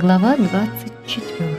Глава 24.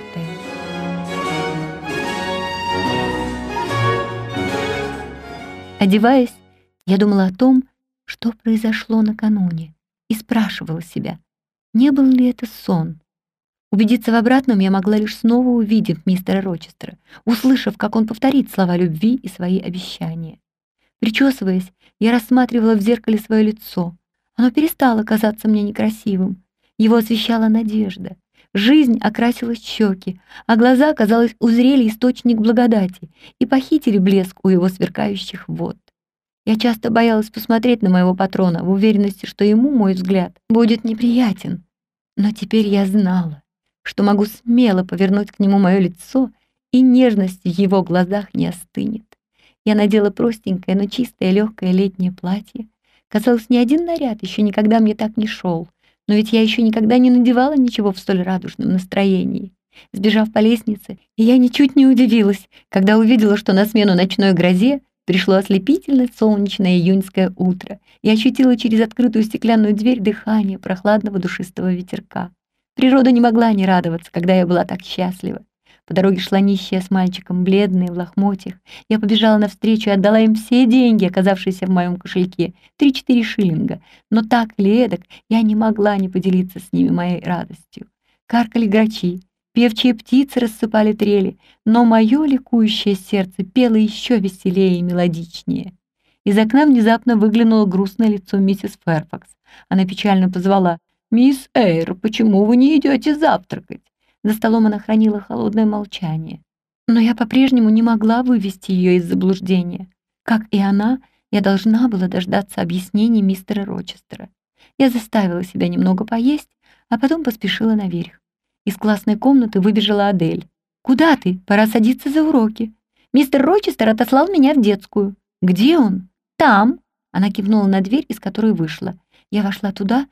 Одеваясь, я думала о том, что произошло накануне, и спрашивала себя, не был ли это сон. Убедиться в обратном я могла лишь снова увидев мистера Рочестера, услышав, как он повторит слова любви и свои обещания. Причесываясь, я рассматривала в зеркале свое лицо. Оно перестало казаться мне некрасивым. Его освещала надежда. Жизнь окрасила щеки, а глаза, казалось, узрели источник благодати и похитили блеск у его сверкающих вод. Я часто боялась посмотреть на моего патрона в уверенности, что ему мой взгляд будет неприятен. Но теперь я знала, что могу смело повернуть к нему мое лицо, и нежность в его глазах не остынет. Я надела простенькое, но чистое легкое летнее платье. Казалось, ни один наряд еще никогда мне так не шел, но ведь я еще никогда не надевала ничего в столь радужном настроении. Сбежав по лестнице, я ничуть не удивилась, когда увидела, что на смену ночной грозе пришло ослепительно солнечное июньское утро и ощутила через открытую стеклянную дверь дыхание прохладного душистого ветерка. Природа не могла не радоваться, когда я была так счастлива. По дороге шла нищая с мальчиком, бледная, в лохмотьях. Я побежала навстречу и отдала им все деньги, оказавшиеся в моем кошельке, 3-4 шиллинга. Но так или эдак я не могла не поделиться с ними моей радостью. Каркали грачи, певчие птицы рассыпали трели, но мое ликующее сердце пело еще веселее и мелодичнее. Из окна внезапно выглянуло грустное лицо миссис Фэрфакс. Она печально позвала: «Мисс Эйр, почему вы не идете завтракать?» За столом она хранила холодное молчание. Но я по-прежнему не могла вывести ее из заблуждения. Как и она, я должна была дождаться объяснений мистера Рочестера. Я заставила себя немного поесть, а потом поспешила наверх. Из классной комнаты выбежала Адель. «Куда ты? Пора садиться за уроки. Мистер Рочестер отослал меня в детскую». «Где он?» «Там». Она кивнула на дверь, из которой вышла. Я вошла туда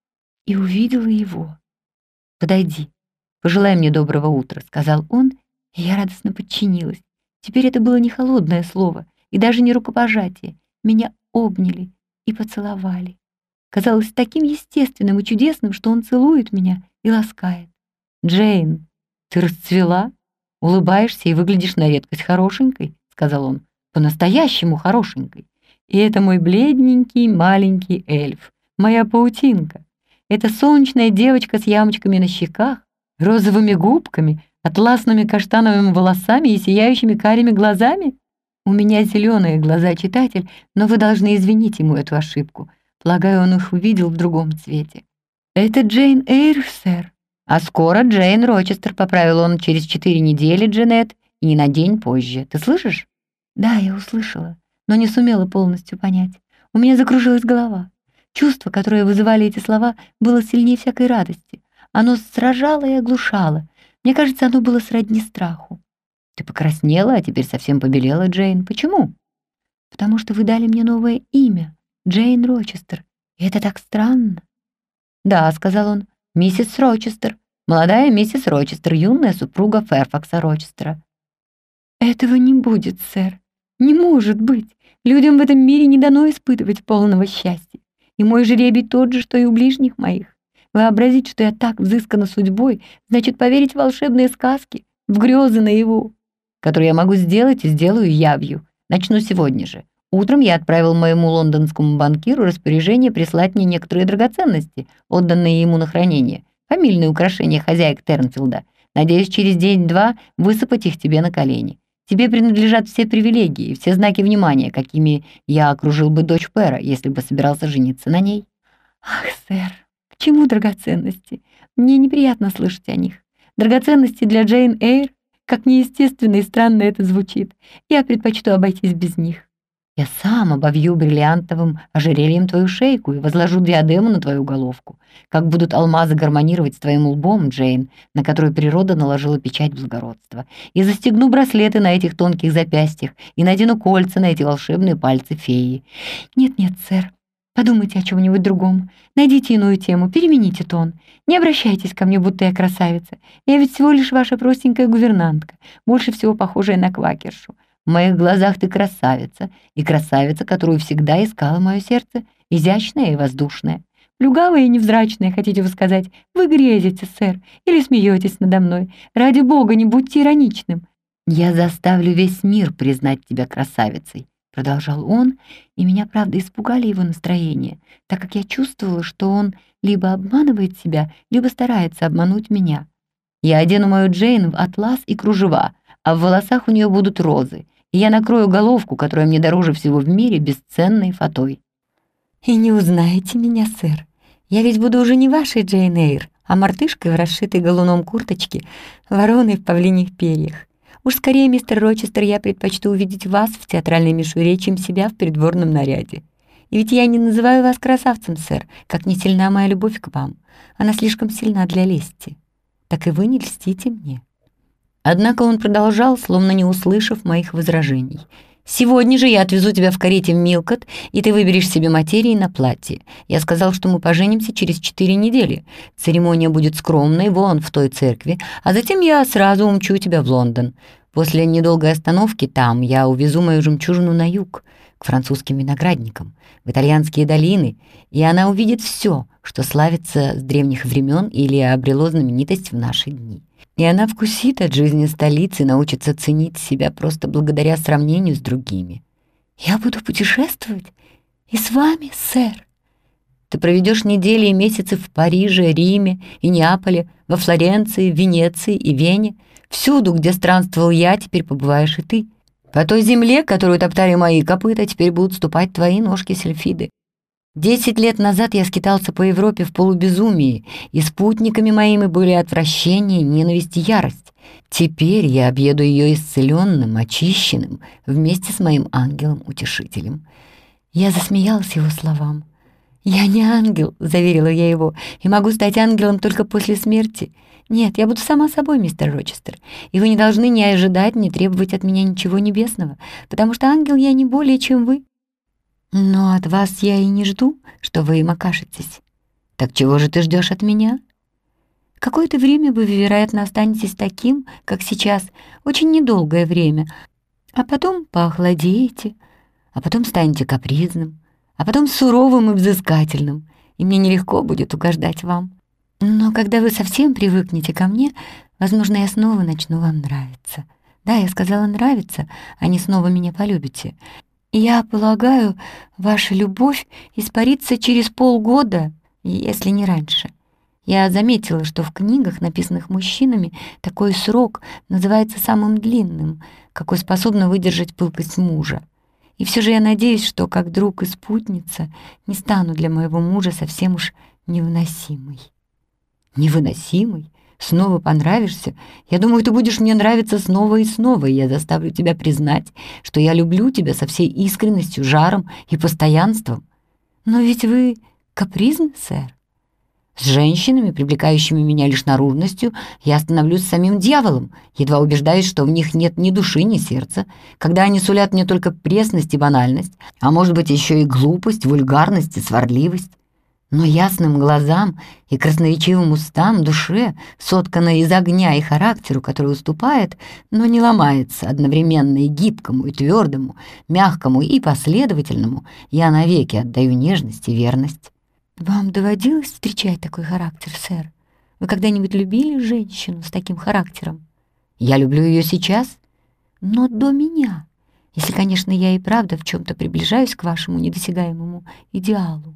и увидела его. «Подойди. «Пожелай мне доброго утра», — сказал он, и я радостно подчинилась. Теперь это было не холодное слово и даже не рукопожатие. Меня обняли и поцеловали. Казалось таким естественным и чудесным, что он целует меня и ласкает. «Джейн, ты расцвела, улыбаешься и выглядишь на редкость хорошенькой», — сказал он, «по-настоящему хорошенькой. И это мой бледненький маленький эльф, моя паутинка. Это солнечная девочка с ямочками на щеках, розовыми губками, атласными каштановыми волосами и сияющими карими глазами? У меня зеленые глаза, читатель, но вы должны извинить ему эту ошибку. Полагаю, он их увидел в другом цвете. Это Джейн Эйр, сэр. А скоро Джейн Рочестер, поправил он, через 4 недели, Джанет, и не на день позже. Ты слышишь? Да, я услышала, но не сумела полностью понять. У меня закружилась голова. Чувство, которое вызывали эти слова, было сильнее всякой радости. Оно сражало и оглушало. Мне кажется, оно было сродни страху. «Ты покраснела, а теперь совсем побелела, Джейн. Почему?» «Потому что вы дали мне новое имя, Джейн Рочестер. И это так странно». «Да», — сказал он, — «миссис Рочестер, молодая миссис Рочестер, юная супруга Фэрфакса Рочестера». «Этого не будет, сэр. Не может быть. Людям в этом мире не дано испытывать полного счастья. И мой жребий тот же, что и у ближних моих. Вообразить, что я так взыскана судьбой, значит поверить в волшебные сказки, в грезы наяву, которые я могу сделать и сделаю явью. Начну сегодня же. Утром я отправил моему лондонскому банкиру распоряжение прислать мне некоторые драгоценности, отданные ему на хранение, фамильные украшения хозяек Тернфилда. Надеюсь, через день-два высыпать их тебе на колени. Тебе принадлежат все привилегии, все знаки внимания, какими я окружил бы дочь Пэра, если бы собирался жениться на ней». «Ах, сэр, к чему драгоценности? Мне неприятно слышать о них. Драгоценности для Джейн Эйр, как неестественно и странно это звучит. Я предпочту обойтись без них. Я сам обовью бриллиантовым ожерельем твою шейку и возложу диадему на твою головку. Как будут алмазы гармонировать с твоим лбом, Джейн, на который природа наложила печать благородства. И застегну браслеты на этих тонких запястьях и надену кольца на эти волшебные пальцы феи. Нет-нет, сэр. Подумайте о чем-нибудь другом. Найдите иную тему, перемените тон. Не обращайтесь ко мне, будто я красавица. Я ведь всего лишь ваша простенькая гувернантка, больше всего похожая на квакершу. В моих глазах ты красавица, и красавица, которую всегда искало мое сердце, изящная и воздушная. Плюгавая и невзрачная, хотите вы сказать? Вы грезите, сэр, или смеетесь надо мной. Ради бога, не будьте ироничным». «Я заставлю весь мир признать тебя красавицей», — продолжал он, и меня, правда, испугали его настроения, так как я чувствовала, что он либо обманывает себя, либо старается обмануть меня. «Я одену мою Джейн в атлас и кружева, а в волосах у нее будут розы, и я накрою головку, которая мне дороже всего в мире, бесценной фатой». «И не узнаете меня, сэр. Я ведь буду уже не вашей Джейн Эйр, а мартышкой в расшитой галуном курточке, вороной в павлиньих перьях. Уж скорее, мистер Рочестер, я предпочту увидеть вас в театральной мишуре, чем себя в придворном наряде. И ведь я не называю вас красавцем, сэр, как не сильна моя любовь к вам. Она слишком сильна для лести. Так и вы не льстите мне». Однако он продолжал, словно не услышав моих возражений. «Сегодня же я отвезу тебя в карете в Милкот, и ты выберешь себе материи на платье. Я сказал, что мы поженимся через 4 недели. Церемония будет скромной, вон в той церкви, а затем я сразу умчу тебя в Лондон. После недолгой остановки там я увезу мою жемчужину на юг, к французским виноградникам, в итальянские долины, и она увидит все, что славится с древних времен или обрело знаменитость в наши дни. И она вкусит от жизни столицы и научится ценить себя просто благодаря сравнению с другими. Я буду путешествовать и с вами, сэр. Ты проведешь недели и месяцы в Париже, Риме и Неаполе, во Флоренции, Венеции и Вене. Всюду, где странствовал я, теперь побываешь и ты. По той земле, которую топтали мои копыта, теперь будут ступать твои ножки, Сильфиды. 10 лет назад я скитался по Европе в полубезумии, и спутниками моими были отвращение, ненависть и ярость. Теперь я объеду ее исцеленным, очищенным, вместе с моим ангелом-утешителем». Я засмеялась его словам. «Я не ангел», — заверила я его, «и могу стать ангелом только после смерти. Нет, я буду сама собой, мистер Рочестер, и вы не должны ни ожидать, ни требовать от меня ничего небесного, потому что ангел я не более, чем вы. Но от вас я и не жду, что вы им окажетесь. Так чего же ты ждешь от меня? Какое-то время вы, вероятно, останетесь таким, как сейчас, очень недолгое время, а потом поохладеете, а потом станете капризным, а потом суровым и взыскательным, и мне нелегко будет угождать вам. Но когда вы совсем привыкнете ко мне, возможно, я снова начну вам нравиться. Да, я сказала нравиться, а не снова меня полюбите. Я полагаю, ваша любовь испарится через полгода, если не раньше. Я заметила, что в книгах, написанных мужчинами, такой срок называется самым длинным, какой способна выдержать пылкость мужа. И все же я надеюсь, что как друг и спутница не стану для моего мужа совсем уж невыносимой. Невыносимой? Снова понравишься? Я думаю, ты будешь мне нравиться снова и снова, и я заставлю тебя признать, что я люблю тебя со всей искренностью, жаром и постоянством. Но ведь вы капризны, сэр. С женщинами, привлекающими меня лишь наружностью, я становлюсь самим дьяволом, едва убеждаюсь, что в них нет ни души, ни сердца, когда они сулят мне только пресность и банальность, а может быть еще и глупость, вульгарность и сварливость. Но ясным глазам и красноречивым устам, душе, сотканной из огня и характеру, который уступает, но не ломается, одновременно и гибкому, и твердому, мягкому и последовательному, я навеки отдаю нежность и верность. Вам доводилось встречать такой характер, сэр? Вы когда-нибудь любили женщину с таким характером? Я люблю ее сейчас, но до меня, если, конечно, я и правда в чем-то приближаюсь к вашему недосягаемому идеалу.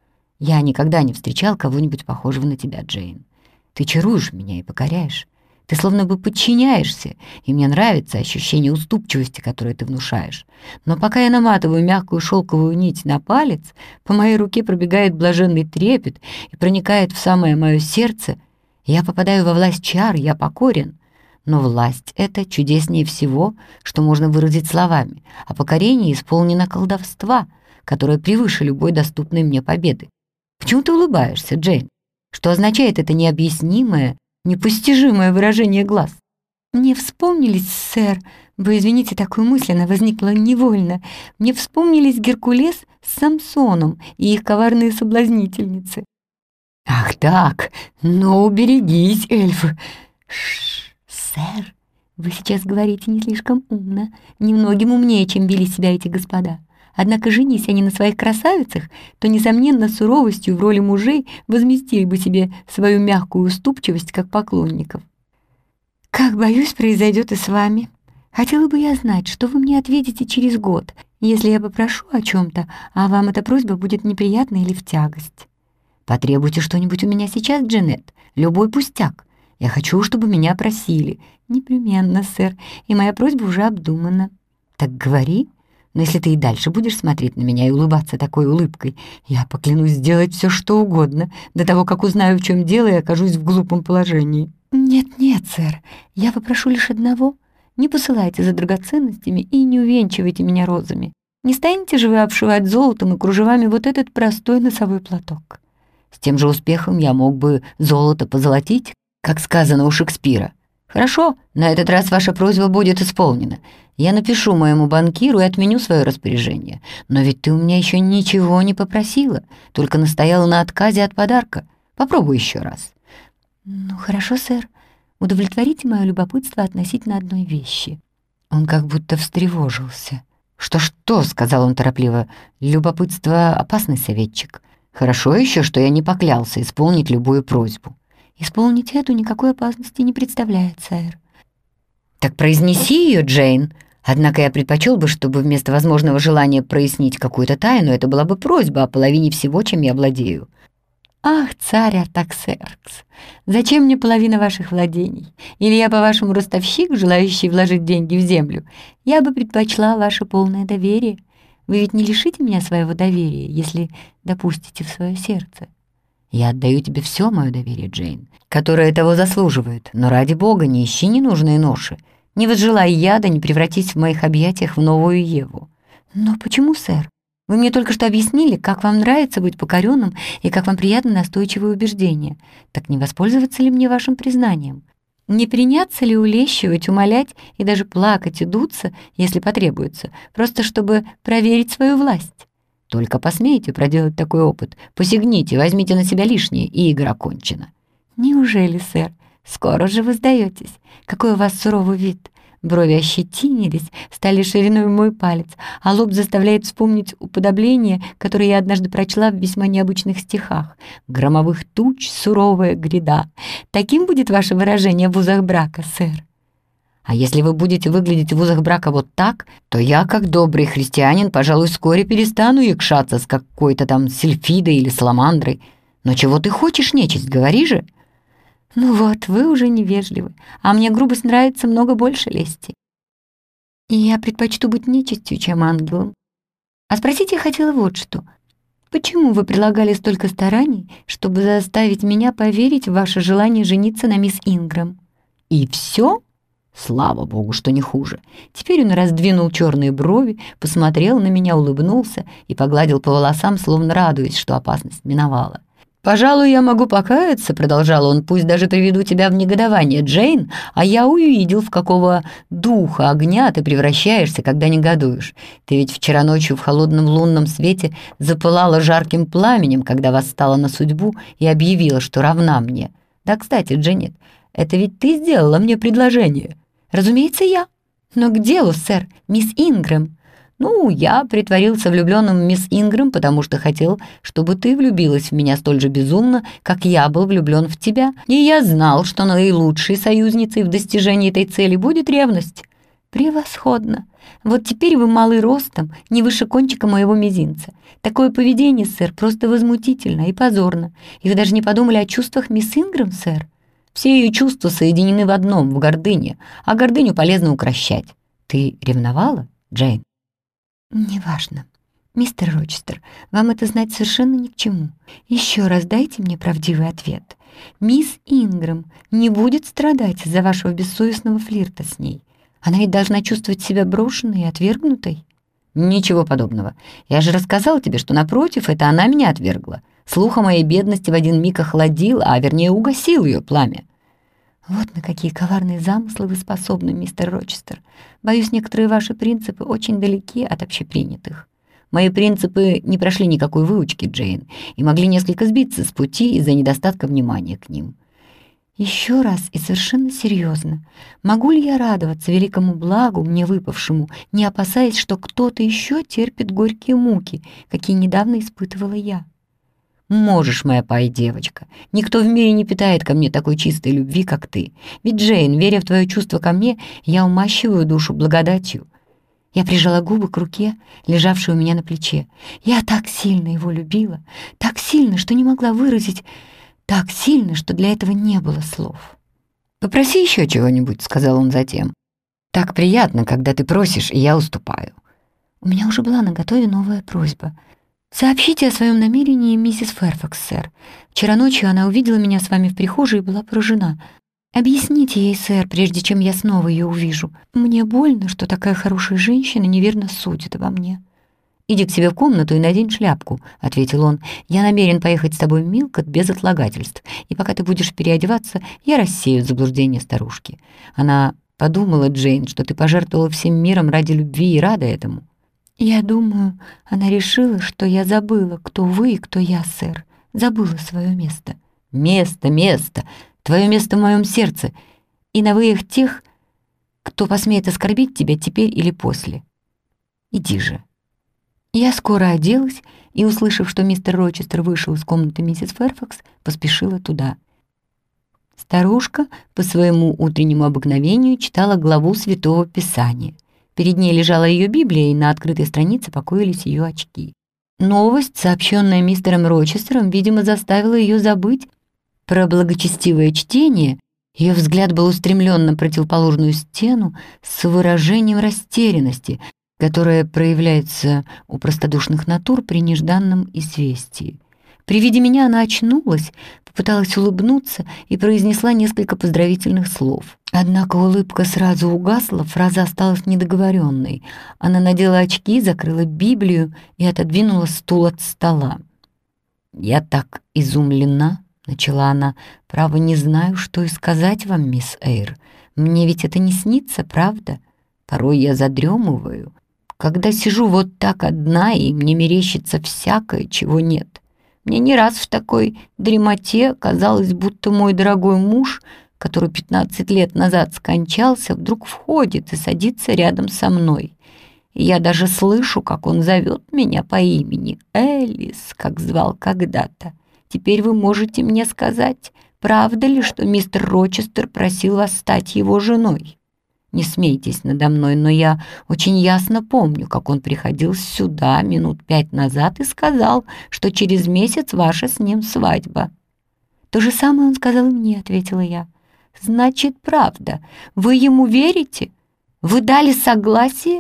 Я никогда не встречал кого-нибудь похожего на тебя, Джейн. Ты чаруешь меня и покоряешь. Ты словно бы подчиняешься, и мне нравится ощущение уступчивости, которое ты внушаешь. Но пока я наматываю мягкую шелковую нить на палец, по моей руке пробегает блаженный трепет и проникает в самое мое сердце, и я попадаю во власть чар, я покорен. Но власть эта чудеснее всего, что можно выразить словами, а покорение исполнено колдовства, которое превыше любой доступной мне победы. Почему ты улыбаешься, Джейн? Что означает это необъяснимое, непостижимое выражение глаз? Мне вспомнились, сэр, вы извините, такую мысль, она возникла невольно. Мне вспомнились Геркулес с Самсоном и их коварные соблазнительницы. Ах так, ну уберегись, эльфы. Сэр, вы сейчас говорите не слишком умно, немногим умнее, чем вели себя эти господа. Однако, женись они на своих красавицах, то, несомненно, суровостью в роли мужей возместили бы себе свою мягкую уступчивость как поклонников. Как, боюсь, произойдет и с вами. Хотела бы я знать, что вы мне ответите через год, если я попрошу о чем-то, а вам эта просьба будет неприятна или в тягость. Потребуйте что-нибудь у меня сейчас, Джанет, любой пустяк. Я хочу, чтобы меня просили. Непременно, сэр, и моя просьба уже обдумана. Так говори. Но если ты и дальше будешь смотреть на меня и улыбаться такой улыбкой, я поклянусь сделать все, что угодно, до того, как узнаю, в чем дело, и окажусь в глупом положении. Нет, сэр, я попрошу лишь одного. Не посылайте за драгоценностями и не увенчивайте меня розами. Не станете же вы обшивать золотом и кружевами вот этот простой носовой платок? С тем же успехом я мог бы золото позолотить, как сказано у Шекспира. Хорошо, на этот раз ваша просьба будет исполнена. Я напишу моему банкиру и отменю свое распоряжение. Но ведь ты у меня еще ничего не попросила, только настояла на отказе от подарка. Попробуй еще раз. Ну, хорошо, сэр. Удовлетворите мое любопытство относительно одной вещи». Он как будто встревожился. «Что?» — сказал он торопливо. «Любопытство — опасный советчик. Хорошо еще, что я не поклялся исполнить любую просьбу». «Исполнить эту никакой опасности не представляет, сэр». «Так произнеси ее, Джейн. Однако я предпочел бы, чтобы вместо возможного желания прояснить какую-то тайну это была бы просьба о половине всего, чем я владею». «Ах, царь Артаксеркс, зачем мне половина ваших владений? Или я, по-вашему, ростовщик, желающий вложить деньги в землю? Я бы предпочла ваше полное доверие. Вы ведь не лишите меня своего доверия, если допустите в свое сердце». «Я отдаю тебе все мое доверие, Джейн, которое того заслуживает, но ради бога не ищи ненужные ноши. Не возжелай яда, не превратись в моих объятиях в новую Еву». «Но почему, сэр? Вы мне только что объяснили, как вам нравится быть покоренным и как вам приятно настойчивые убеждения. Так не воспользоваться ли мне вашим признанием? Не приняться ли улещивать, умолять и даже плакать и дуться, если потребуется, просто чтобы проверить свою власть? Только посмейте проделать такой опыт, посягните, возьмите на себя лишнее, и игра кончена». «Неужели, сэр? Скоро же вы сдаетесь. Какой у вас суровый вид. Брови ощетинились, стали шириной в мой палец, а лоб заставляет вспомнить уподобление, которое я однажды прочла в весьма необычных стихах. «Громовых туч суровая гряда». Таким будет ваше выражение в узах брака, сэр. А если вы будете выглядеть в узах брака вот так, то я, как добрый христианин, пожалуй, вскоре перестану якшаться с какой-то там сильфидой или саламандрой. Но чего ты хочешь, нечисть, говори же. Ну вот, вы уже невежливы, а мне грубость нравится много больше лести. И я предпочту быть нечистью, чем ангелом. А спросить я хотела вот что. Почему вы прилагали столько стараний, чтобы заставить меня поверить в ваше желание жениться на мисс Ингрэм? И все? Слава богу, что не хуже. Теперь он раздвинул черные брови, посмотрел на меня, улыбнулся и погладил по волосам, словно радуясь, что опасность миновала. «Пожалуй, я могу покаяться», — продолжал он, «пусть даже приведу тебя в негодование, Джейн, а я увидел, в какого духа огня ты превращаешься, когда негодуешь. Ты ведь вчера ночью в холодном лунном свете запылала жарким пламенем, когда восстала на судьбу и объявила, что равна мне. Да, кстати, Дженнет, это ведь ты сделала мне предложение». «Разумеется, я. Но к делу, сэр, мисс Ингрэм». «Ну, я притворился влюбленным в мисс Ингрэм, потому что хотел, чтобы ты влюбилась в меня столь же безумно, как я был влюблен в тебя. И я знал, что наилучшей союзницей в достижении этой цели будет ревность». «Превосходно. Вот теперь вы малый ростом, не выше кончика моего мизинца. Такое поведение, сэр, просто возмутительно и позорно. И вы даже не подумали о чувствах мисс Ингрэм, сэр? Все ее чувства соединены в одном, в гордыне, а гордыню полезно укрощать. Ты ревновала, Джейн?» «Неважно. Мистер Рочестер, вам это знать совершенно ни к чему. Еще раз дайте мне правдивый ответ. Мисс Ингрэм не будет страдать из-за вашего бессовестного флирта с ней. Она ведь должна чувствовать себя брошенной и отвергнутой». «Ничего подобного. Я же рассказал тебе, что, напротив, это она меня отвергла. Слух о моей бедности в один миг охладил, а вернее угасил ее пламя». «Вот на какие коварные замыслы вы способны, мистер Рочестер. Боюсь, некоторые ваши принципы очень далеки от общепринятых». «Мои принципы не прошли никакой выучки, Джейн, и могли несколько сбиться с пути из-за недостатка внимания к ним. Еще раз и совершенно серьезно. Могу ли я радоваться великому благу, мне выпавшему, не опасаясь, что кто-то еще терпит горькие муки, какие недавно испытывала я? Можешь, моя пай-девочка. Никто в мире не питает ко мне такой чистой любви, как ты. Ведь, Джейн, веря в твое чувство ко мне, я умащиваю душу благодатью. Я прижала губы к руке, лежавшей у меня на плече. Я так сильно его любила, так сильно, что не могла выразить, так сильно, что для этого не было слов. «Попроси еще чего-нибудь», — сказал он затем. «Так приятно, когда ты просишь, и я уступаю». У меня уже была наготове новая просьба. «Сообщите о своем намерении миссис Фэрфакс, сэр. Вчера ночью она увидела меня с вами в прихожей и была поражена. Объясните ей, сэр, прежде чем я снова ее увижу. Мне больно, что такая хорошая женщина неверно судит обо мне». «Иди к себе в комнату и надень шляпку», — ответил он. «Я намерен поехать с тобой в Милкот без отлагательств, и пока ты будешь переодеваться, я рассею заблуждение старушки. Она подумала, Джейн, что ты пожертвовала всем миром ради любви и рада этому». «Я думаю, она решила, что я забыла, кто вы и кто я, сэр. Забыла свое место». «Место! Твое место в моем сердце, и на выях тех, кто посмеет оскорбить тебя теперь или после. Иди же». Я скоро оделась и, услышав, что мистер Рочестер вышел из комнаты миссис Фэрфакс, поспешила туда. Старушка по своему утреннему обыкновению читала главу Святого Писания. Перед ней лежала ее Библия, и на открытой странице покоились ее очки. Новость, сообщенная мистером Рочестером, видимо, заставила ее забыть про благочестивое чтение. Ее взгляд был устремлен на противоположную стену с выражением растерянности, которое проявляется у простодушных натур при нежданном известии. При виде меня она очнулась, попыталась улыбнуться и произнесла несколько поздравительных слов. Однако улыбка сразу угасла, фраза осталась недоговоренной. Она надела очки, закрыла Библию и отодвинула стул от стола. «Я так изумлена», — начала она, — «право не знаю, что и сказать вам, мисс Эйр. Мне ведь это не снится, правда? Порой я задремываю, когда сижу вот так одна, и мне мерещится всякое, чего нет. Мне не раз в такой дремоте казалось, будто мой дорогой муж, который 15 лет назад скончался, вдруг входит и садится рядом со мной. И я даже слышу, как он зовет меня по имени Элис, как звал когда-то. Теперь вы можете мне сказать, правда ли, что мистер Рочестер просил вас стать его женой? Не смейтесь надо мной, но я очень ясно помню, как он приходил сюда минут 5 назад и сказал, что через месяц ваша с ним свадьба». «То же самое он сказал мне», — ответила я. «Значит, правда. Вы ему верите? Вы дали согласие?»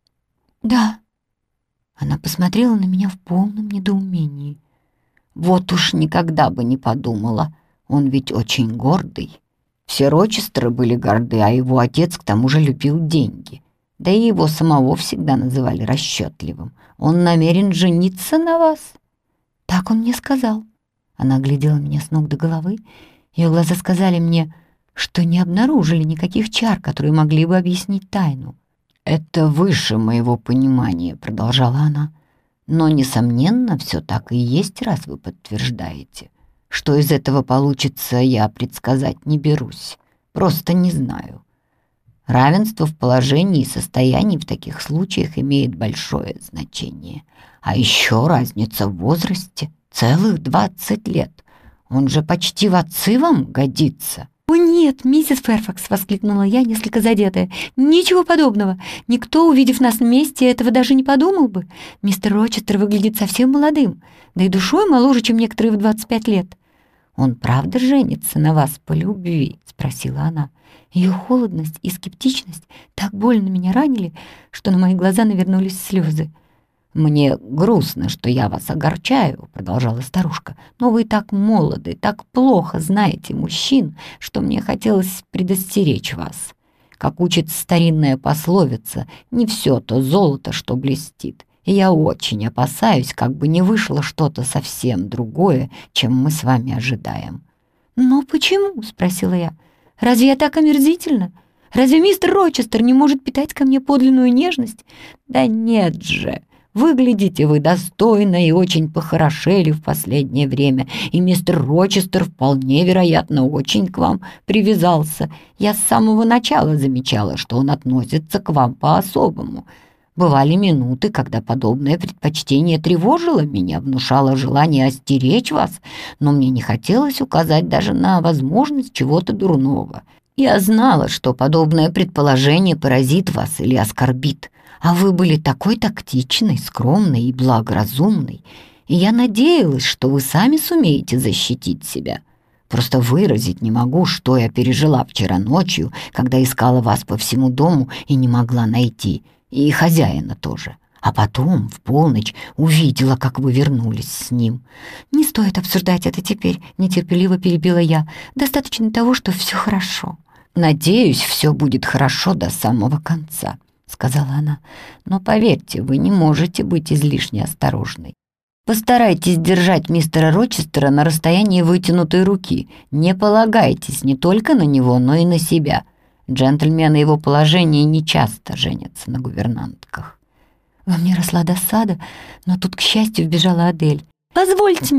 «Да». Она посмотрела на меня в полном недоумении. «Вот уж никогда бы не подумала. Он ведь очень гордый. Все Рочестеры были горды, а его отец к тому же любил деньги. Да и его самого всегда называли расчетливым. Он намерен жениться на вас?» «Так он мне сказал». Она оглядела меня с ног до головы. Ее глаза сказали мне, что не обнаружили никаких чар, которые могли бы объяснить тайну. «Это выше моего понимания», — продолжала она. «Но, несомненно, все так и есть, раз вы подтверждаете. Что из этого получится, я предсказать не берусь. Просто не знаю. Равенство в положении и состоянии в таких случаях имеет большое значение. А еще разница в возрасте. Целых 20 лет. Он же почти в отцы вам годится». «О нет, миссис Фэрфакс!» — воскликнула я, несколько задетая. «Ничего подобного! Никто, увидев нас вместе, этого даже не подумал бы. Мистер Рочестер выглядит совсем молодым, да и душой моложе, чем некоторые в 25 лет». «Он правда женится на вас по любви?» — спросила она. Ее холодность и скептичность так больно меня ранили, что на мои глаза навернулись слезы. «Мне грустно, что я вас огорчаю», — продолжала старушка, «но вы так молоды, так плохо знаете мужчин, что мне хотелось предостеречь вас. Как учит старинная пословица, не все то золото, что блестит. И я очень опасаюсь, как бы не вышло что-то совсем другое, чем мы с вами ожидаем». «Но почему?» — спросила я. «Разве я так омерзительна? Разве мистер Рочестер не может питать ко мне подлинную нежность?» «Да нет же! Выглядите вы достойно и очень похорошели в последнее время, и мистер Рочестер вполне вероятно очень к вам привязался. Я с самого начала замечала, что он относится к вам по-особому. Бывали минуты, когда подобное предпочтение тревожило меня, внушало желание остеречь вас, но мне не хотелось указать даже на возможность чего-то дурного. Я знала, что подобное предположение поразит вас или оскорбит, а вы были такой тактичной, скромной и благоразумной, и я надеялась, что вы сами сумеете защитить себя. Просто выразить не могу, что я пережила вчера ночью, когда искала вас по всему дому и не могла найти, и хозяина тоже. А потом, в полночь, увидела, как вы вернулись с ним. «Не стоит обсуждать это теперь», — нетерпеливо перебила я. «Достаточно того, что все хорошо». «Надеюсь, все будет хорошо до самого конца», — сказала она. «Но поверьте, вы не можете быть излишне осторожной. Постарайтесь держать мистера Рочестера на расстоянии вытянутой руки. Не полагайтесь не только на него, но и на себя. Джентльмены его положения не часто женятся на гувернантках». Во мне росла досада, но тут, к счастью, вбежала Адель. позвольте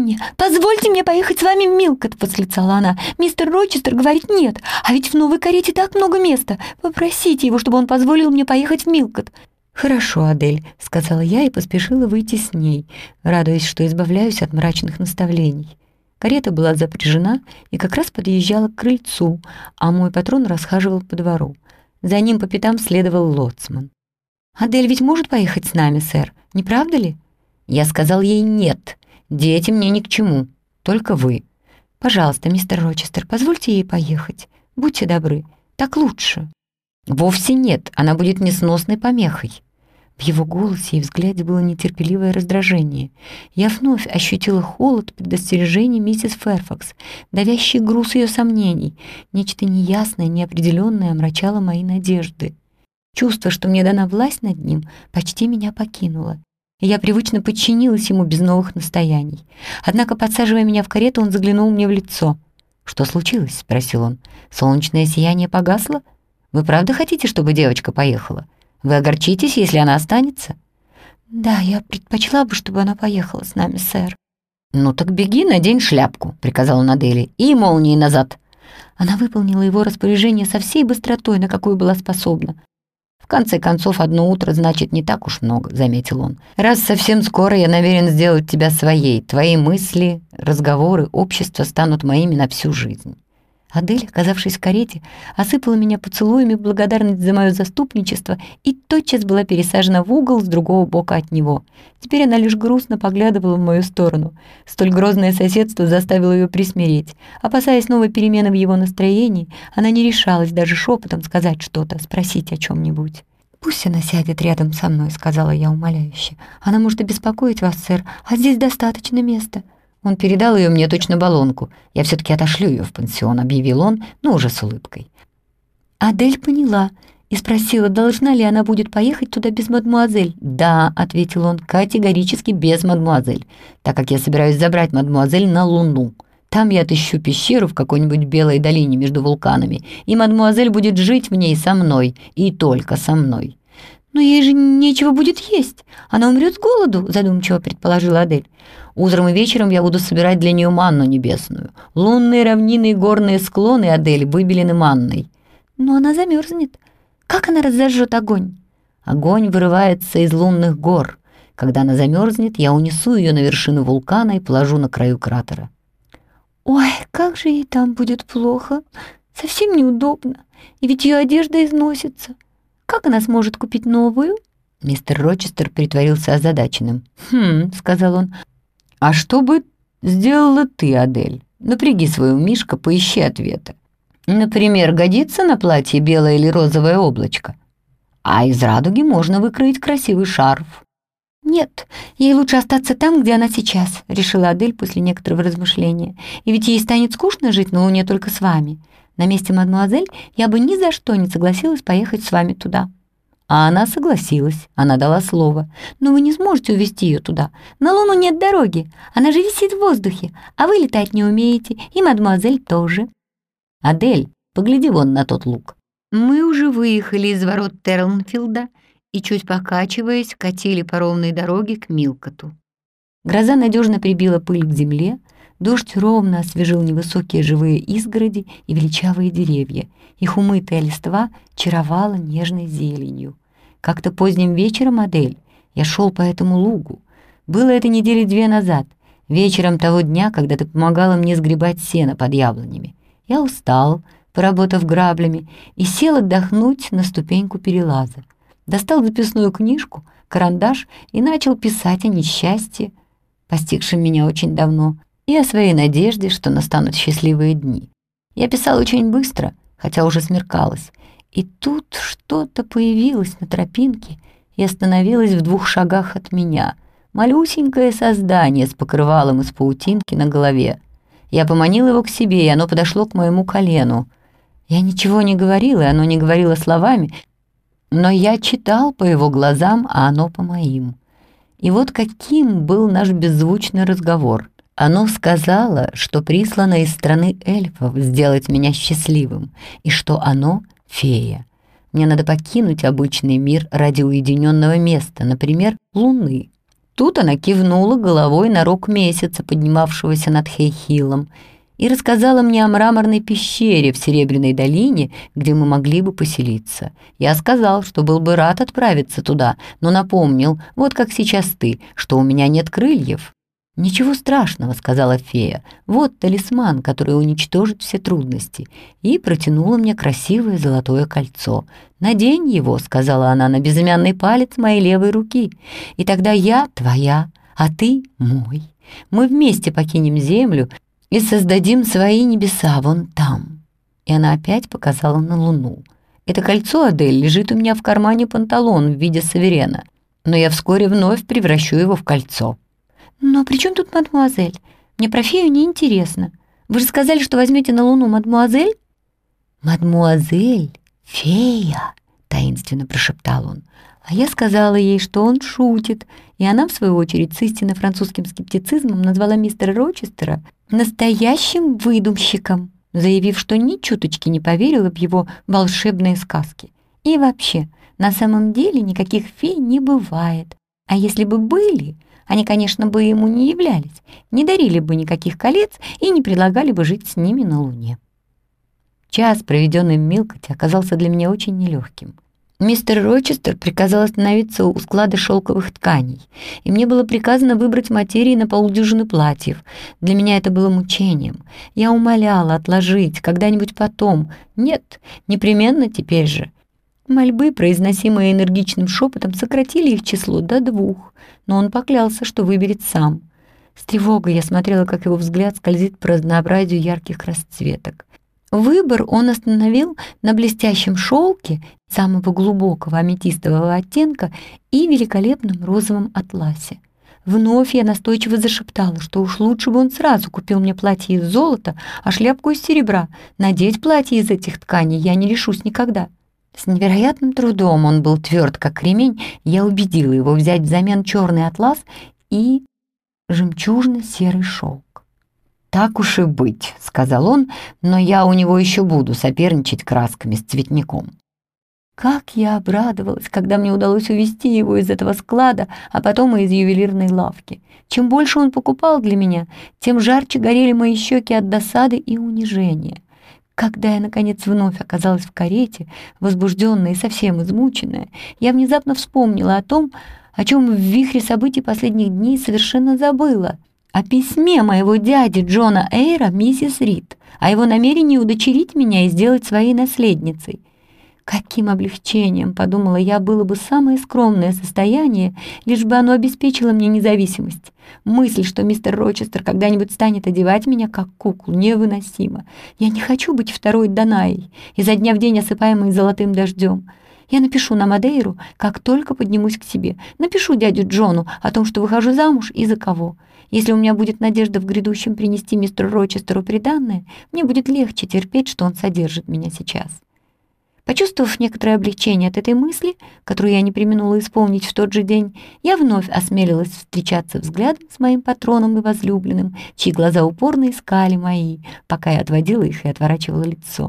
мне поехать с вами в Милкот!» — восклицала она. «Мистер Рочестер говорит нет, а ведь в новой карете так много места. Попросите его, чтобы он позволил мне поехать в Милкот». «Хорошо, Адель», — сказала я и поспешила выйти с ней, радуясь, что избавляюсь от мрачных наставлений. Карета была запряжена и как раз подъезжала к крыльцу, а мой патрон расхаживал по двору. За ним по пятам следовал лоцман. «Адель ведь может поехать с нами, сэр, не правда ли?» Я сказал ей «нет». Дети мне ни к чему, только вы. Пожалуйста, мистер Рочестер, позвольте ей поехать. Будьте добры, так лучше. Вовсе нет, она будет несносной помехой. В его голосе и взгляде было нетерпеливое раздражение. Я вновь ощутила холод предостережения миссис Фэрфакс, давящий груз ее сомнений. Нечто неясное, неопределенное омрачало мои надежды. Чувство, что мне дана власть над ним, почти меня покинуло. И я привычно подчинилась ему без новых настояний. Однако, подсаживая меня в карету, он заглянул мне в лицо. «Что случилось?» — спросил он. «Солнечное сияние погасло? Вы правда хотите, чтобы девочка поехала? Вы огорчитесь, если она останется?» «Да, я предпочла бы, чтобы она поехала с нами, сэр». «Ну так беги, надень шляпку», — приказал он Адели, — «и молнии назад». Она выполнила его распоряжение со всей быстротой, на какую была способна. «В конце концов, одно утро значит не так уж много», — заметил он. «Раз совсем скоро я намерен сделать тебя своей, твои мысли, разговоры, общество станут моими на всю жизнь». Адель, оказавшись в карете, осыпала меня поцелуями в благодарность за мое заступничество и тотчас была пересажена в угол с другого бока от него. Теперь она лишь грустно поглядывала в мою сторону. Столь грозное соседство заставило ее присмиреть. Опасаясь новой перемены в его настроении, она не решалась даже шепотом сказать что-то, спросить о чем-нибудь. «Пусть она сядет рядом со мной», — сказала я умоляюще. «Она может обеспокоить вас, сэр, а здесь достаточно места». Он передал ее мне точно баллонку. «Я все-таки отошлю ее в пансион», — объявил он, но уже с улыбкой. Адель поняла и спросила, должна ли она будет поехать туда без мадмуазель. «Да», — ответил он, — «категорически без мадмуазель, так как я собираюсь забрать мадмуазель на Луну. Там я отыщу пещеру в какой-нибудь белой долине между вулканами, и мадмуазель будет жить в ней со мной, и только со мной». «Но ей же нечего будет есть. Она умрет с голоду», — задумчиво предположила Адель. «Утром и вечером я буду собирать для нее манну небесную. Лунные равнины и горные склоны, Адель, выбелены манной». «Но она замерзнет. Как она разожжет огонь?» «Огонь вырывается из лунных гор. Когда она замерзнет, я унесу ее на вершину вулкана и положу на краю кратера». «Ой, как же ей там будет плохо. Совсем неудобно. И ведь ее одежда износится. Как она сможет купить новую?» Мистер Рочестер притворился озадаченным. — сказал он. «А что бы сделала ты, Адель? Напряги свою мишка, поищи ответа. Например, годится на платье белое или розовое облачко? А из радуги можно выкроить красивый шарф». «Нет, ей лучше остаться там, где она сейчас», — решила Адель после некоторого размышления. «И ведь ей станет скучно жить на Луне только с вами. На месте мадмуазель я бы ни за что не согласилась поехать с вами туда». А она согласилась, она дала слово. «Но вы не сможете увезти ее туда. На Луну нет дороги, она же висит в воздухе, а вы летать не умеете, и мадмуазель тоже». «Адель, погляди вон на тот луг». Мы уже выехали из ворот Терлнфилда и, чуть покачиваясь, катили по ровной дороге к Милкоту. Гроза надежно прибила пыль к земле, дождь ровно освежил невысокие живые изгороди и величавые деревья. Их умытая листва чаровала нежной зеленью. Как-то поздним вечером, Адель, я шел по этому лугу. Было это недели 2 назад, вечером того дня, когда ты помогала мне сгребать сено под яблонями. Я устал, поработав граблями, и сел отдохнуть на ступеньку перелаза. Достал записную книжку, карандаш и начал писать о несчастье, постигшем меня очень давно, и о своей надежде, что настанут счастливые дни. Я писал очень быстро, хотя уже смеркалось, и тут что-то появилось на тропинке и остановилось в 2 шагах от меня. Малюсенькое создание с покрывалом из паутинки на голове. Я поманил его к себе, и оно подошло к моему колену. Я ничего не говорил, и оно не говорило словами, но я читал по его глазам, а оно по моим. И вот каким был наш беззвучный разговор. Оно сказало, что прислано из страны эльфов сделать меня счастливым, и что оно — фея. Мне надо покинуть обычный мир ради уединенного места, например, Луны. Тут она кивнула головой на рог месяца, поднимавшегося над Хейхилом, и рассказала мне о мраморной пещере в Серебряной долине, где мы могли бы поселиться. Я сказал, что был бы рад отправиться туда, но напомнил, вот как сейчас ты, что у меня нет крыльев. «Ничего страшного», — сказала фея, — «вот талисман, который уничтожит все трудности», и протянула мне красивое золотое кольцо. «Надень его», — сказала она, — «на безымянный палец моей левой руки, и тогда я твоя, а ты мой. Мы вместе покинем землю и создадим свои небеса вон там». И она опять показала на Луну. «Это кольцо, Адель, лежит у меня в кармане панталон в виде саверена, но я вскоре вновь превращу его в кольцо». «Но при чем тут мадмуазель? Мне про фею не интересно. Вы же сказали, что возьмете на Луну мадмуазель?» «Мадмуазель? Фея?» — таинственно прошептал он. А я сказала ей, что он шутит, и она, в свою очередь, с истинно французским скептицизмом назвала мистера Рочестера настоящим выдумщиком, заявив, что ни чуточки не поверила в его волшебные сказки. И вообще, на самом деле никаких фей не бывает. А если бы были, они, конечно, бы ему не являлись, не дарили бы никаких колец и не предлагали бы жить с ними на Луне. Час, проведенный в Милкоте, оказался для меня очень нелегким. Мистер Рочестер приказал остановиться у склада шелковых тканей, и мне было приказано выбрать материи на 50 платьев. Для меня это было мучением. Я умоляла отложить, когда-нибудь потом. Нет, непременно теперь же. Мольбы, произносимые энергичным шепотом, сократили их число до 2, но он поклялся, что выберет сам. С тревогой я смотрела, как его взгляд скользит по разнообразию ярких расцветок. Выбор он остановил на блестящем шелке самого глубокого аметистового оттенка и великолепном розовом атласе. Вновь я настойчиво зашептала, что уж лучше бы он сразу купил мне платье из золота, а шляпку из серебра. Надеть платье из этих тканей я не решусь никогда. С невероятным трудом, он был тверд, как кремень, я убедила его взять взамен черный атлас и жемчужно-серый шелк. «Так уж и быть», — сказал он, — «но я у него еще буду соперничать красками с цветником». Как я обрадовалась, когда мне удалось увезти его из этого склада, а потом и из ювелирной лавки. Чем больше он покупал для меня, тем жарче горели мои щеки от досады и унижения. Когда я, наконец, вновь оказалась в карете, возбужденная и совсем измученная, я внезапно вспомнила о том, о чем в вихре событий последних дней совершенно забыла. О письме моего дяди Джона Эйра миссис Рид, о его намерении удочерить меня и сделать своей наследницей. Каким облегчением, подумала я, было бы самое скромное состояние, лишь бы оно обеспечило мне независимость. Мысль, что мистер Рочестер когда-нибудь станет одевать меня как куклу, невыносима. Я не хочу быть второй Данаей, изо дня в день осыпаемой золотым дождем. Я напишу на Мадейру, как только поднимусь к себе. Напишу дядю Джону о том, что выхожу замуж и за кого. Если у меня будет надежда в грядущем принести мистеру Рочестеру приданное, мне будет легче терпеть, что он содержит меня сейчас. Почувствовав некоторое облегчение от этой мысли, которую я не преминула исполнить в тот же день, я вновь осмелилась встречаться взглядом с моим патроном и возлюбленным, чьи глаза упорно искали мои, пока я отводила их и отворачивала лицо.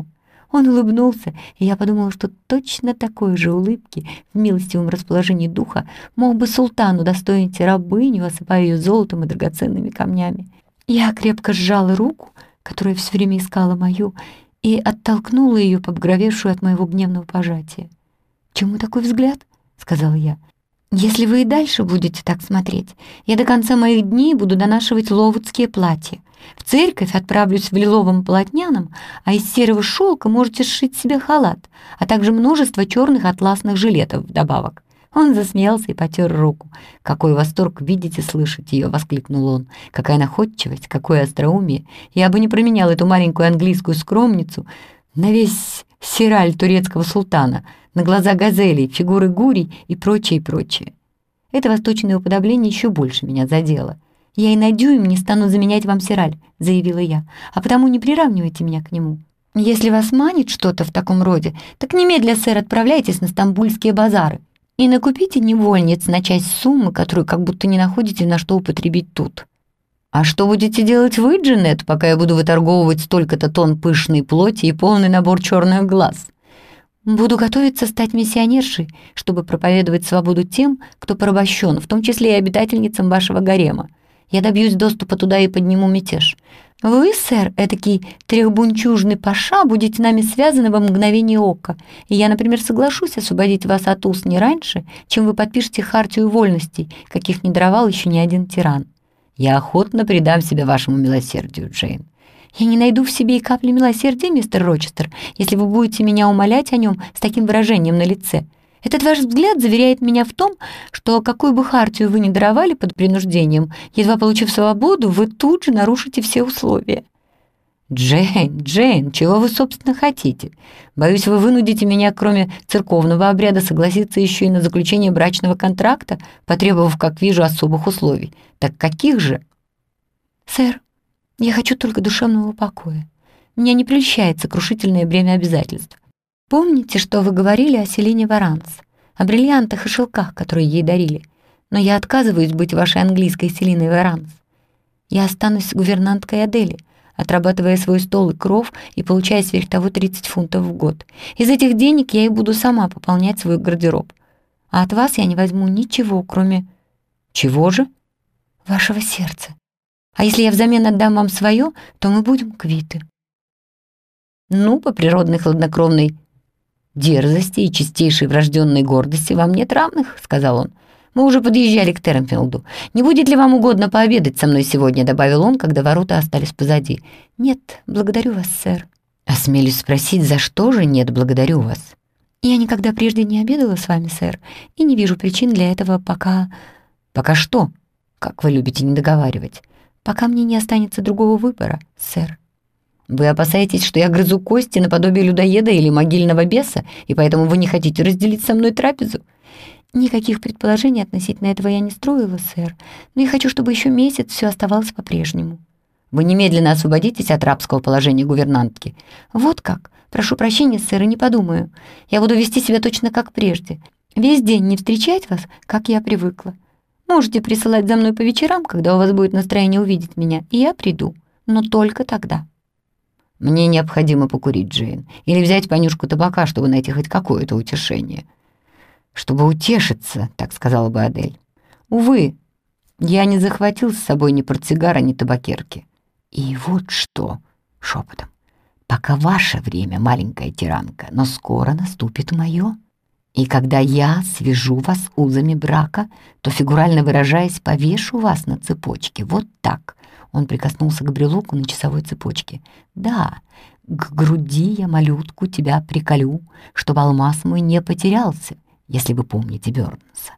Он улыбнулся, и я подумала, что точно такой же улыбки в милостивом расположении духа мог бы султан удостоить рабыню, осыпая ее золотом и драгоценными камнями. Я крепко сжала руку, которая все время искала мою, и оттолкнула ее, побагровевшую от моего гневного пожатия. «Чему такой взгляд?» — сказала я. «Если вы и дальше будете так смотреть, я до конца моих дней буду донашивать ловудские платья. В церковь отправлюсь в лиловом полотняном, а из серого шелка можете сшить себе халат, а также множество черных атласных жилетов вдобавок». Он засмеялся и потер руку. «Какой восторг видеть и слышать ее!» — воскликнул он. «Какая находчивость, какое остроумие! Я бы не променял эту маленькую английскую скромницу на весь сираль турецкого султана, на глаза газелей, фигуры гурий и прочее, и прочее». Это восточное уподобление еще больше меня задело. «Я и на дюйм не стану заменять вам сираль», — заявила я, «а потому не приравнивайте меня к нему. Если вас манит что-то в таком роде, так немедля, сэр, отправляйтесь на стамбульские базары и накупите невольниц на часть суммы, которую как будто не находите на что употребить тут». «А что будете делать вы, Джанет, пока я буду выторговывать столько-то тонн пышной плоти и полный набор черных глаз?» «Буду готовиться стать миссионершей, чтобы проповедовать свободу тем, кто порабощен, в том числе и обитательницам вашего гарема. Я добьюсь доступа туда и подниму мятеж. Вы, сэр, этакий трехбунчужный паша, будете нами связаны во мгновение ока, и я, например, соглашусь освободить вас от уз не раньше, чем вы подпишете хартию вольностей, каких не даровал еще ни один тиран». «Я охотно предам себя вашему милосердию, Джейн». «Я не найду в себе и капли милосердия, мистер Рочестер, если вы будете меня умолять о нем с таким выражением на лице. Этот ваш взгляд заверяет меня в том, что какую бы хартию вы ни даровали под принуждением, едва получив свободу, вы тут же нарушите все условия». Джейн, чего вы, собственно, хотите? Боюсь, вы вынудите меня, кроме церковного обряда, согласиться еще и на заключение брачного контракта, потребовав, как вижу, особых условий. Так каких же?» «Сэр, я хочу только душевного покоя. Меня не прельщает сокрушительное бремя обязательств. Помните, что вы говорили о Селине Варанс, о бриллиантах и шелках, которые ей дарили? Но я отказываюсь быть вашей английской Селиной Варанс. Я останусь гувернанткой Адели, отрабатывая свой стол и кров и получая сверх того 30 фунтов в год. Из этих денег я и буду сама пополнять свой гардероб. А от вас я не возьму ничего, кроме... Чего же? Вашего сердца. А если я взамен отдам вам свое, то мы будем квиты». «Ну, по природной хладнокровной дерзости и чистейшей врожденной гордости вам нет равных», — сказал он. «Мы уже подъезжали к Тернфилду. Не будет ли вам угодно пообедать со мной сегодня?» — добавил он, когда ворота остались позади. «Нет, благодарю вас, сэр». «Осмелюсь спросить, за что же нет, благодарю вас?» «Я никогда прежде не обедала с вами, сэр, и не вижу причин для этого пока...» «Пока что? Как вы любите не договаривать?» «Пока мне не останется другого выбора, сэр». «Вы опасаетесь, что я грызу кости наподобие людоеда или могильного беса, и поэтому вы не хотите разделить со мной трапезу?» «Никаких предположений относительно этого я не строила, сэр, но я хочу, чтобы еще месяц все оставалось по-прежнему». «Вы немедленно освободитесь от рабского положения гувернантки». «Вот как? Прошу прощения, сэр, и не подумаю. Я буду вести себя точно как прежде. Весь день не встречать вас, как я привыкла. Можете присылать за мной по вечерам, когда у вас будет настроение увидеть меня, и я приду, но только тогда». «Мне необходимо покурить, Джейн, или взять понюшку табака, чтобы найти хоть какое-то утешение». «Чтобы утешиться», — так сказала бы Адель. «Увы, я не захватил с собой ни портсигара, ни табакерки». «И вот что», — шепотом, «пока ваше время, маленькая тиранка, но скоро наступит мое. И когда я свяжу вас узами брака, то, фигурально выражаясь, повешу вас на цепочке. Вот так». Он прикоснулся к брелоку на часовой цепочке. «Да, к груди я, малютку, тебя приколю, чтобы алмаз мой не потерялся, если вы помните Бёрнса».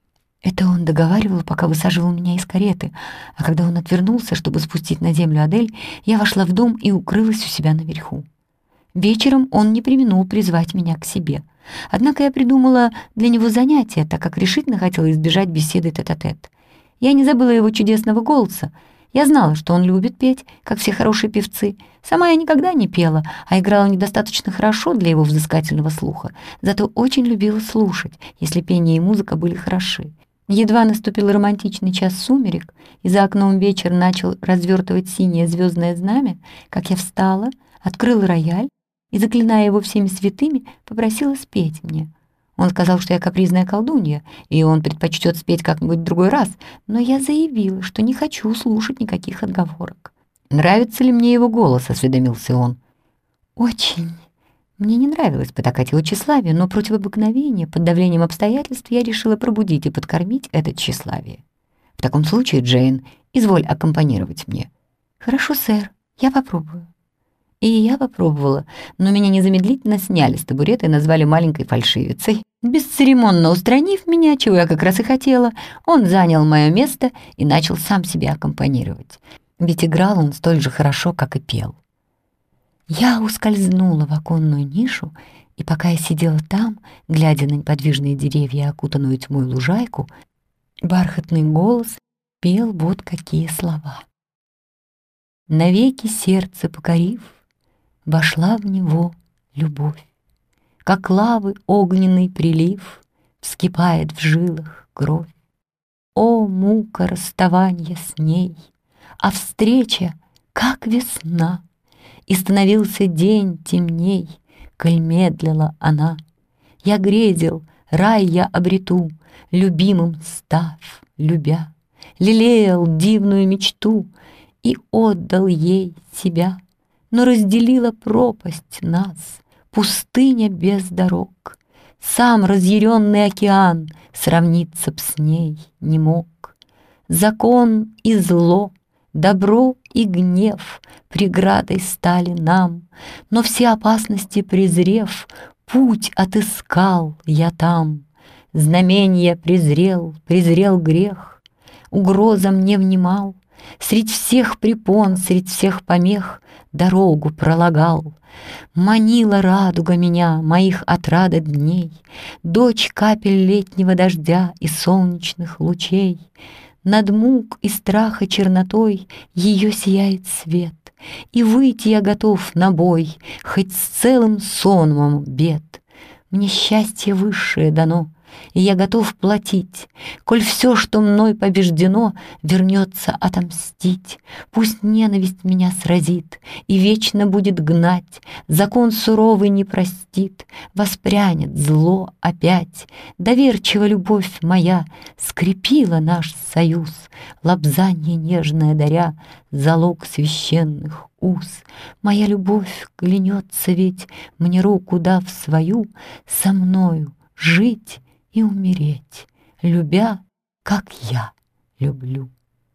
Это он договаривал, пока высаживал меня из кареты, а когда он отвернулся, чтобы спустить на землю Адель, я вошла в дом и укрылась у себя наверху. Вечером он не преминул призвать меня к себе. Однако я придумала для него занятие, так как решительно хотела избежать беседы тет-а-тет. Я не забыла его чудесного голоса. Я знала, что он любит петь, как все хорошие певцы. Сама я никогда не пела, а играла недостаточно хорошо для его взыскательного слуха, зато очень любила слушать, если пение и музыка были хороши. Едва наступил романтичный час сумерек, и за окном вечер начал развертывать синее звездное знамя, как я встала, открыла рояль и, заклиная его всеми святыми, попросила спеть мне. Он сказал, что я капризная колдунья, и он предпочтет спеть как-нибудь в другой раз, но я заявила, что не хочу слушать никаких отговорок. «Нравится ли мне его голос?» — осведомился он. «Очень». Мне не нравилось потакать его тщеславию, но против обыкновения, под давлением обстоятельств, я решила пробудить и подкормить это тщеславие. «В таком случае, Джейн, изволь аккомпанировать мне». «Хорошо, сэр, я попробую». И я попробовала, но меня незамедлительно сняли с табурета и назвали маленькой фальшивицей. Бесцеремонно устранив меня, чего я как раз и хотела, он занял мое место и начал сам себя аккомпанировать. Ведь играл он столь же хорошо, как и пел. Я ускользнула в оконную нишу, и пока я сидела там, глядя на неподвижные деревья и окутанную тьмой лужайку, бархатный голос пел вот какие слова. «Навеки сердце покорив, вошла в него любовь. Как лавы огненный прилив вскипает в жилах кровь. О, мука расставания с ней, а встреча, как весна, и становился день темней, коль медлила она. Я грезил, рай я обрету, любимым став, любя, лелеял дивную мечту и отдал ей себя. Но разделила пропасть нас, пустыня без дорог. Сам разъяренный океан сравниться б с ней не мог. Закон и зло, добро и гнев преградой стали нам, но все опасности презрев, путь отыскал я там. Знамения презрел грех, угрозам не внимал, средь всех препон, средь всех помех дорогу пролагал. Манила радуга меня, моих отрада дней, дочь капель летнего дождя и солнечных лучей. Над мук и страха чернотой ее сияет свет, и выйти я готов на бой, хоть с целым сонмом бед. Мне счастье высшее дано, и я готов платить, коль все, что мной побеждено, вернется отомстить. Пусть ненависть меня сразит и вечно будет гнать, закон суровый не простит, воспрянет зло опять. Доверчива любовь моя скрепила наш союз, лобзанье нежное даря, залог священных уз. Моя любовь клянется ведь, мне руку дав свою, со мною жить и умереть, любя, как я люблю.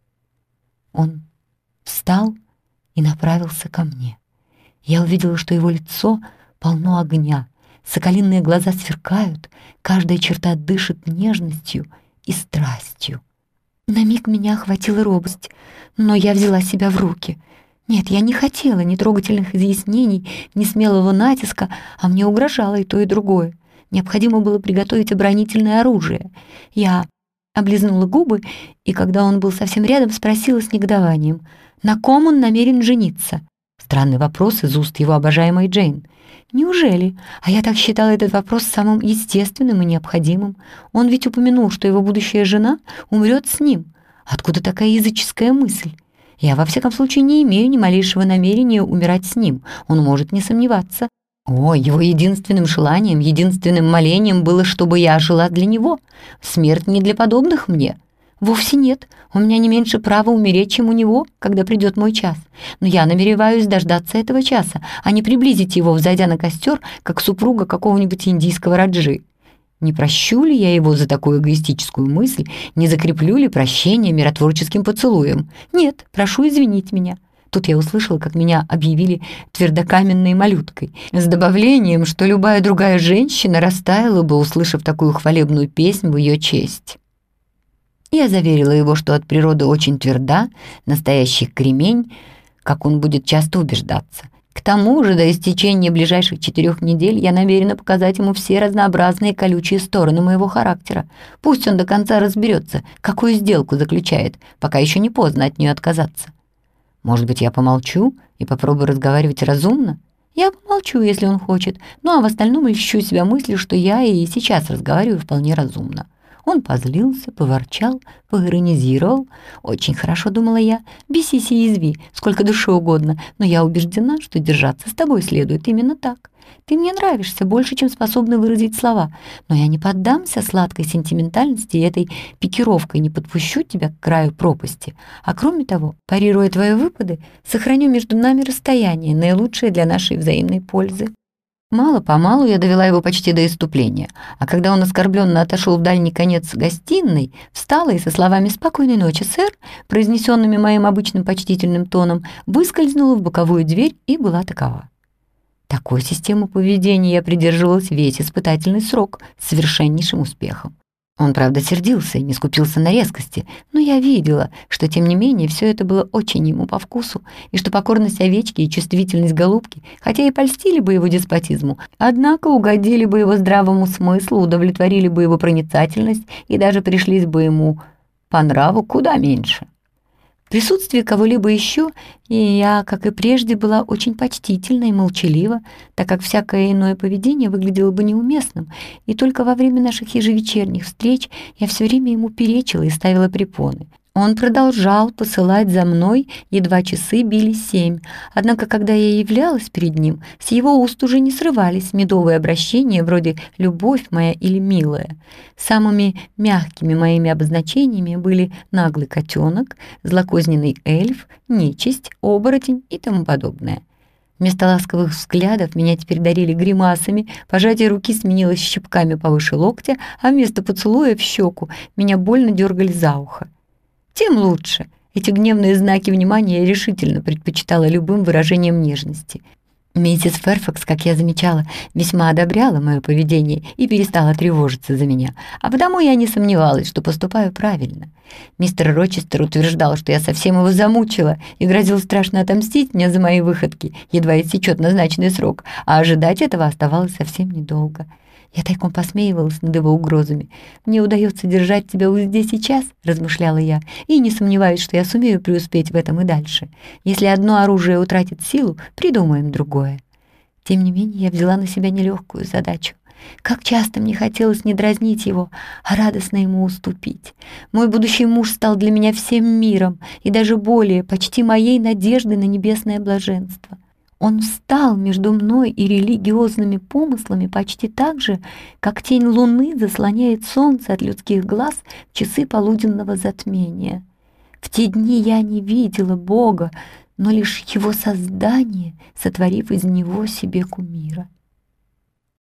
Он встал и направился ко мне. Я увидела, что его лицо полно огня, соколиные глаза сверкают, каждая черта дышит нежностью и страстью. На миг меня охватила робость, но я взяла себя в руки. Нет, я не хотела ни трогательных изъяснений, ни смелого натиска, а мне угрожало и то, и другое. Необходимо было приготовить оборонительное оружие. Я облизнула губы, и когда он был совсем рядом, спросила с негодованием, на ком он намерен жениться. Странный вопрос из уст его обожаемой Джейн. Неужели? А я так считала этот вопрос самым естественным и необходимым. Он ведь упомянул, что его будущая жена умрет с ним. Откуда такая языческая мысль? Я, во всяком случае, не имею ни малейшего намерения умирать с ним. Он может не сомневаться. О, его единственным желанием, единственным молением было, чтобы я жила для него. Смерть не для подобных мне. Вовсе нет. У меня не меньше права умереть, чем у него, когда придет мой час. Но я намереваюсь дождаться этого часа, а не приблизить его, взойдя на костер, как супруга какого-нибудь индийского раджи. Не прощу ли я его за такую эгоистическую мысль, не закреплю ли прощение миротворческим поцелуем? Нет, прошу извинить меня. Тут я услышала, как меня объявили твердокаменной малюткой, с добавлением, что любая другая женщина растаяла бы, услышав такую хвалебную песнь в ее честь. Я заверила его, что от природы очень тверда, настоящий кремень, как он будет часто убеждаться. К тому же, до истечения ближайших 4 недель я намерена показать ему все разнообразные колючие стороны моего характера. Пусть он до конца разберется, какую сделку заключает, пока еще не поздно от нее отказаться. Может быть, я помолчу и попробую разговаривать разумно? Я помолчу, если он хочет, ну а в остальном льщу себя мыслью, что я и сейчас разговариваю вполне разумно. Он позлился, поворчал, поиронизировал. «Очень хорошо», — думала я, — «бесись и язви, сколько душе угодно, но я убеждена, что держаться с тобой следует именно так. Ты мне нравишься больше, чем способна выразить слова, но я не поддамся сладкой сентиментальности и этой пикировкой не подпущу тебя к краю пропасти. А кроме того, парируя твои выпады, сохраню между нами расстояние, наилучшее для нашей взаимной пользы». Мало-помалу я довела его почти до исступления, а когда он оскорбленно отошел в дальний конец гостиной, встала и со словами «Спокойной ночи, сэр», произнесенными моим обычным почтительным тоном, выскользнула в боковую дверь и была такова. Такой системы поведения я придерживалась весь испытательный срок с совершеннейшим успехом. Он, правда, сердился и не скупился на резкости, но я видела, что, тем не менее, все это было очень ему по вкусу, и что покорность овечки и чувствительность голубки, хотя и польстили бы его деспотизму, однако угодили бы его здравому смыслу, удовлетворили бы его проницательность и даже пришлись бы ему по нраву куда меньше. В присутствии кого-либо еще и я, как и прежде, была очень почтительна и молчалива, так как всякое иное поведение выглядело бы неуместным, и только во время наших ежевечерних встреч я все время ему перечила и ставила препоны. Он продолжал посылать за мной, едва часы били 7, однако, когда я являлась перед ним, с его уст уже не срывались медовые обращения вроде «любовь моя» или «милая». Самыми мягкими моими обозначениями были наглый котенок, злокозненный эльф, нечисть, оборотень и тому подобное. Вместо ласковых взглядов меня теперь дарили гримасами, пожатие руки сменилось щипками повыше локтя, а вместо поцелуя в щеку меня больно дергали за ухо. Тем лучше. Эти гневные знаки внимания я решительно предпочитала любым выражением нежности. Миссис Ферфакс, как я замечала, весьма одобряла мое поведение и перестала тревожиться за меня, а потому я не сомневалась, что поступаю правильно. Мистер Рочестер утверждал, что я совсем его замучила и грозил страшно отомстить мне за мои выходки, едва истечет назначенный срок, а ожидать этого оставалось совсем недолго. Я тайком посмеивалась над его угрозами. «Мне удается держать тебя вот здесь сейчас», — размышляла я, «и не сомневаюсь, что я сумею преуспеть в этом и дальше. Если одно оружие утратит силу, придумаем другое». Тем не менее, я взяла на себя нелегкую задачу. Как часто мне хотелось не дразнить его, а радостно ему уступить. Мой будущий муж стал для меня всем миром, и даже более, почти моей надеждой на небесное блаженство. Он встал между мной и религиозными помыслами почти так же, как тень луны заслоняет солнце от людских глаз в часы полуденного затмения. В те дни я не видела Бога, но лишь Его создание, сотворив из Него себе кумира.